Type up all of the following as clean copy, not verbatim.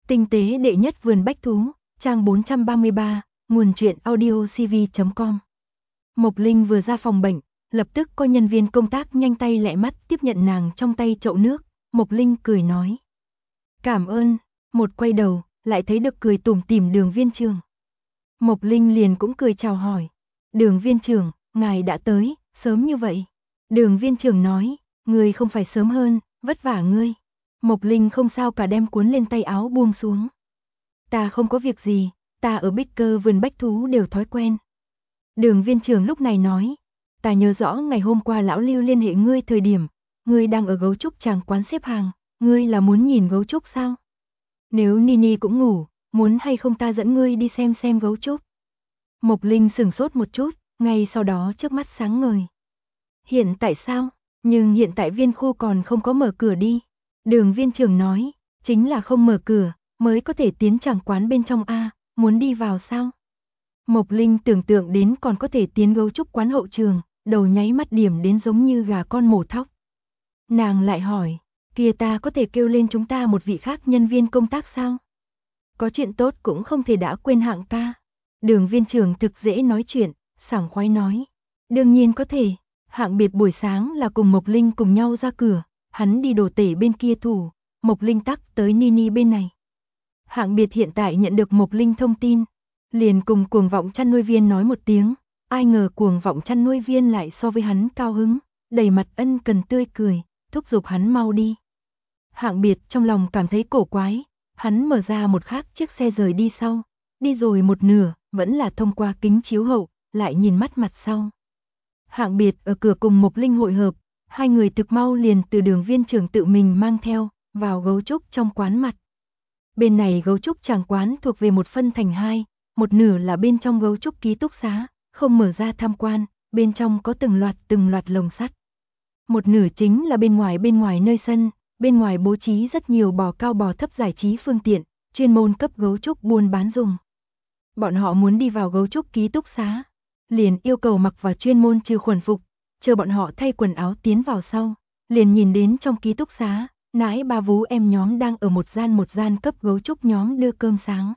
Tinh tế đệ nhất vườn bách thú, trang 433, nguồn truyện audiocv.com. Mộc Linh vừa ra phòng bệnh, lập tức có nhân viên công tác nhanh tay lẹ mắt tiếp nhận nàng trong tay chậu nước. Mộc Linh cười nói: "Cảm ơn." Một quay đầu, lại thấy được cười tủm tỉm Đường viên trưởng. Mộc Linh liền cũng cười chào hỏi: "Đường viên trưởng, ngài đã tới, sớm như vậy?" Đường viên trưởng nói: "Ngươi không phải sớm hơn, vất vả ngươi." Mộc Linh không sao cả đem cuốn lên tay áo buông xuống. "Ta không có việc gì, ta ở Bích Cơ vườn bách thú đều thói quen." Đường viên trưởng lúc này nói: "Ta nhớ rõ ngày hôm qua lão Lưu liên hệ ngươi thời điểm, ngươi đang ở gấu trúc tràng quán xếp hàng, ngươi là muốn nhìn gấu trúc sao? Nếu Nini cũng ngủ, muốn hay không ta dẫn ngươi đi xem gấu trúc?" Mộc Linh sửng sốt một chút, ngay sau đó trước mắt sáng ngời. "Hiện tại sao? Nhưng hiện tại viên khu còn không có mở cửa đi." Đường viên trưởng nói: "Chính là không mở cửa, mới có thể tiến tràng quán bên trong a, muốn đi vào sao?" Mộc Linh tưởng tượng đến còn có thể tiến gấu trúc quán hậu trường, đầu nháy mắt điểm đến giống như gà con mổ thóc. Nàng lại hỏi: "Kia ta có thể kêu lên chúng ta một vị khác nhân viên công tác sao? Có chuyện tốt cũng không thể đã quên Hạng ca." Đường viên trưởng thực dễ nói chuyện, sảng khoái nói: "Đương nhiên có thể." Hạng Biệt buổi sáng là cùng Mộc Linh cùng nhau ra cửa, hắn đi đồ tể bên kia thủ, Mộc Linh tắc tới Nini bên này. Hạng Biệt hiện tại nhận được Mộc Linh thông tin, liền cùng Cuồng Vọng chăn nuôi viên nói một tiếng, ai ngờ Cuồng Vọng chăn nuôi viên lại so với hắn cao hứng, đầy mặt ân cần tươi cười, thúc giục hắn mau đi. Hạng Biệt trong lòng cảm thấy cổ quái, hắn mở ra một khác chiếc xe rời đi sau, đi rồi một nửa, vẫn là thông qua kính chiếu hậu, lại nhìn mắt mặt sau. Hạng Biệt ở cửa cùng Mộc Linh hội hợp, hai người thực mau liền từ Đường viên trưởng tự mình mang theo, vào gấu trúc trong quán mặt. Bên này gấu trúc tràng quán thuộc về một phân thành hai, một nửa là bên trong gấu trúc ký túc xá, không mở ra tham quan, bên trong có từng loạt lồng sắt. Một nửa chính là bên ngoài nơi sân, bên ngoài bố trí rất nhiều bò cao bò thấp giải trí phương tiện, chuyên môn cấp gấu trúc buôn bán dùng. Bọn họ muốn đi vào gấu trúc ký túc xá, liền yêu cầu mặc vào chuyên môn trừ khuẩn phục, chờ bọn họ thay quần áo tiến vào sau, liền nhìn đến trong ký túc xá, nãi ba vú em nhóm đang ở một gian cấp gấu trúc nhóm đưa cơm sáng.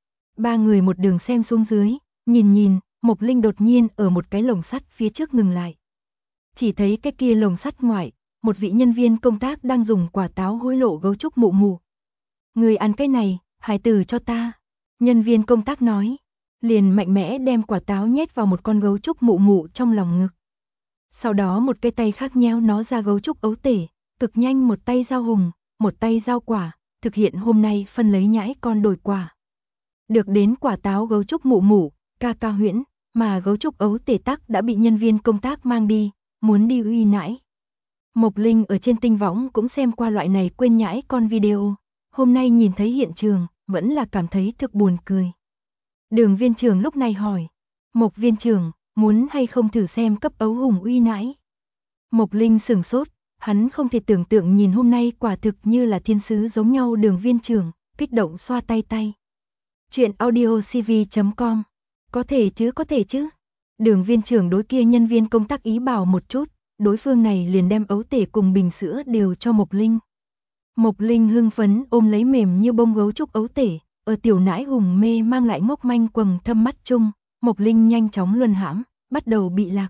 Ba người một đường xem xuống dưới, nhìn, Mộc Linh đột nhiên ở một cái lồng sắt phía trước ngừng lại. Chỉ thấy cái kia lồng sắt ngoại, một vị nhân viên công tác đang dùng quả táo hối lộ gấu trúc mụ mụ. "Người ăn cái này, hài tử cho ta." Nhân viên công tác nói, liền mạnh mẽ đem quả táo nhét vào một con gấu trúc mụ mụ trong lòng ngực. Sau đó một cái tay khác nhéo nó ra gấu trúc ấu tể, cực nhanh một tay giao hùng, một tay giao quả, thực hiện hôm nay phân lấy nhãi con đổi quả. Được đến quả táo gấu trúc mụ mụ, ca ca huyễn, mà gấu trúc ấu tể tắc đã bị nhân viên công tác mang đi, muốn đi uy nãi. Mộc Linh ở trên tinh võng cũng xem qua loại này quên nhãi con video, hôm nay nhìn thấy hiện trường, vẫn là cảm thấy thực buồn cười. Đường viên trưởng lúc này hỏi, Mộc viên trưởng, muốn hay không thử xem cấp ấu hùng uy nãi? Mộc Linh sửng sốt, hắn không thể tưởng tượng nhìn hôm nay quả thực như là thiên sứ giống nhau. Đường viên trưởng, kích động xoa tay. Chuyện audiocv.com. Có thể chứ. Đường viên trưởng đối kia nhân viên công tác ý bảo một chút, đối phương này liền đem ấu tể cùng bình sữa đều cho Mộc Linh. Mộc Linh hưng phấn ôm lấy mềm như bông gấu trúc ấu tể, ở tiểu nãi hùng mê mang lại ngốc manh quầng thâm mắt chung, Mộc Linh nhanh chóng luân hãm, bắt đầu bị lạc.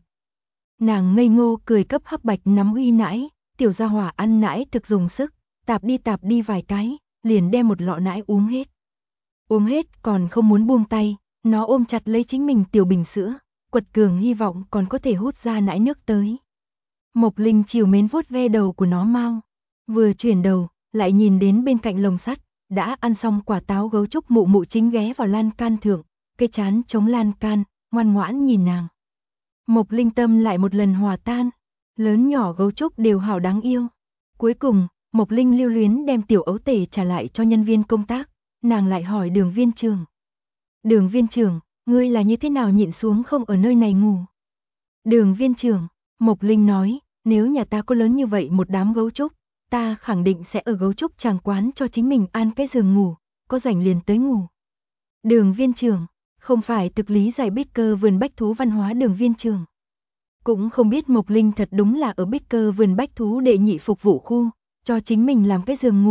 Nàng ngây ngô cười cấp Hắc Bạch nắm uy nãi, tiểu gia hỏa ăn nãi thực dùng sức, tạp đi vài cái, liền đem một lọ nãi uống hết. Uống hết còn không muốn buông tay, nó ôm chặt lấy chính mình tiểu bình sữa, quật cường hy vọng còn có thể hút ra nãi nước tới. Mộc Linh chiều mến vuốt ve đầu của nó mau, vừa chuyển đầu, lại nhìn đến bên cạnh lồng sắt, đã ăn xong quả táo gấu trúc mụ mụ chính ghé vào lan can thượng, cây chán chống lan can, ngoan ngoãn nhìn nàng. Mộc Linh tâm lại một lần hòa tan, lớn nhỏ gấu trúc đều hảo đáng yêu. Cuối cùng, Mộc Linh lưu luyến đem tiểu ấu tể trả lại cho nhân viên công tác, nàng lại hỏi Đường viên trưởng. Đường viên trưởng, ngươi là như thế nào nhịn xuống không ở nơi này ngủ? Đường viên trưởng, Mộc Linh nói, nếu nhà ta có lớn như vậy một đám gấu trúc, ta khẳng định sẽ ở gấu trúc tràng quán cho chính mình an cái giường ngủ, có rảnh liền tới ngủ. Đường viên trưởng, không phải thực lý giải Bích Cơ vườn bách thú văn hóa Đường viên trưởng. Cũng không biết Mộc Linh thật đúng là ở Bích Cơ vườn bách thú đệ nhị phục vụ khu, cho chính mình làm cái giường ngủ,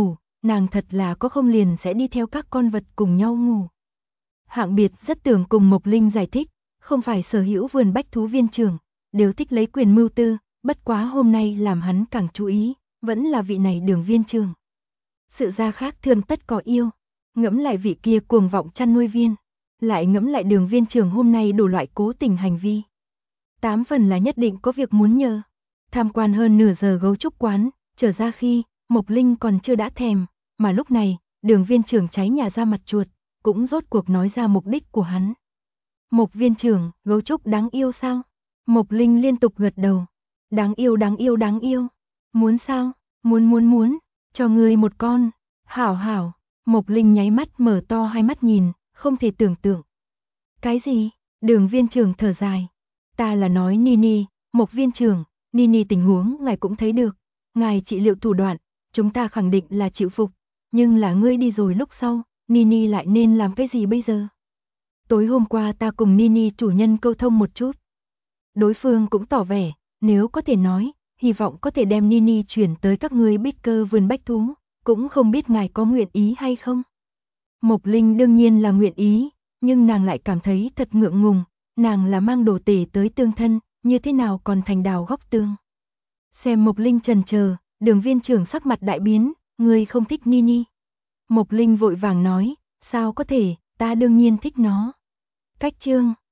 nàng thật là có không liền sẽ đi theo các con vật cùng nhau ngủ. Hạng Biệt rất tưởng cùng Mộc Linh giải thích, không phải sở hữu vườn bách thú viên trưởng đều thích lấy quyền mưu tư, bất quá hôm nay làm hắn càng chú ý, vẫn là vị này Đường viên trưởng. Sự ra khác thường tất có yêu, ngẫm lại vị kia cuồng vọng chăn nuôi viên, lại ngẫm lại Đường viên trưởng hôm nay đủ loại cố tình hành vi. 8 phần là nhất định có việc muốn nhờ. Tham quan hơn nửa giờ gấu trúc quán, trở ra khi Mộc Linh còn chưa đã thèm, mà lúc này, Đường viên trưởng cháy nhà ra mặt chuột, cũng rốt cuộc nói ra mục đích của hắn. Mộc viên trưởng, gấu trúc đáng yêu sao? Mộc Linh liên tục gật đầu. Đáng yêu đáng yêu đáng yêu. Muốn sao? Muốn, cho ngươi một con. Hảo hảo. Mộc Linh nháy mắt mở to hai mắt nhìn, không thể tưởng tượng. Cái gì? Đường viên trưởng thở dài. Ta là nói Nini, Mộc viên trưởng, Nini tình huống ngài cũng thấy được. Ngài trị liệu thủ đoạn, chúng ta khẳng định là chịu phục. Nhưng là ngươi đi rồi lúc sau, Nini lại nên làm cái gì bây giờ? Tối hôm qua ta cùng Nini chủ nhân câu thông một chút. Đối phương cũng tỏ vẻ, nếu có thể nói, hy vọng có thể đem Nini chuyển tới các ngươi Baker vườn bách thú, cũng không biết ngài có nguyện ý hay không. Mộc Linh đương nhiên là nguyện ý, nhưng nàng lại cảm thấy thật ngượng ngùng, nàng là mang đồ tể tới tương thân, như thế nào còn thành đào góc tương. Xem Mộc Linh chần chờ, Đường viên trưởng sắc mặt đại biến, ngươi không thích Nini. Mộc Linh vội vàng nói, sao có thể, ta đương nhiên thích nó. Cách chương